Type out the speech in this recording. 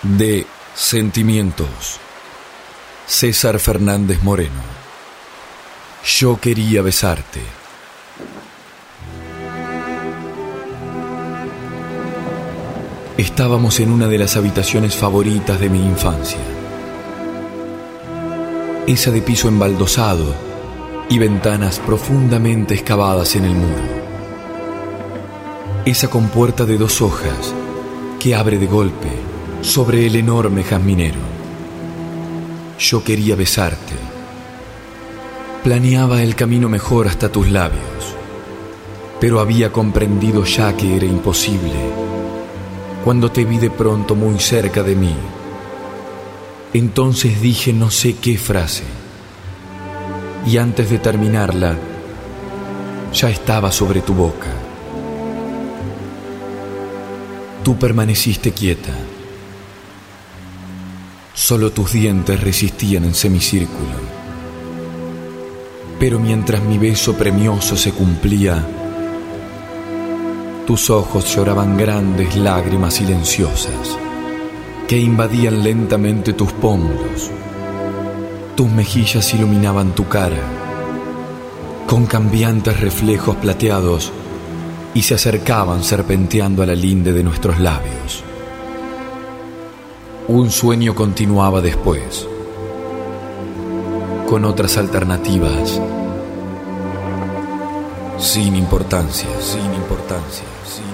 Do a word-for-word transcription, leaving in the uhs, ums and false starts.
De Sentimientos, César Fernández Moreno. Yo quería besarte. Estábamos en una de las habitaciones favoritas de mi infancia. Esa de piso embaldosado y ventanas profundamente excavadas en el muro. Esa compuerta de dos hojas que abre de golpe sobre el enorme jazminero. Yo quería besarte. Planeaba el camino mejor hasta tus labios, pero había comprendido ya que era imposible cuando te vi de pronto muy cerca de mí. Entonces dije no sé qué frase, y antes de terminarla, ya estaba sobre tu boca. Tú permaneciste quieta. Solo tus dientes resistían en semicírculo. Pero mientras mi beso premioso se cumplía, tus ojos lloraban grandes lágrimas silenciosas que invadían lentamente tus pómulos. Tus mejillas iluminaban tu cara con cambiantes reflejos plateados y se acercaban serpenteando a la linde de nuestros labios. Un sueño continuaba después, con otras alternativas, sin importancia, sin importancia, sin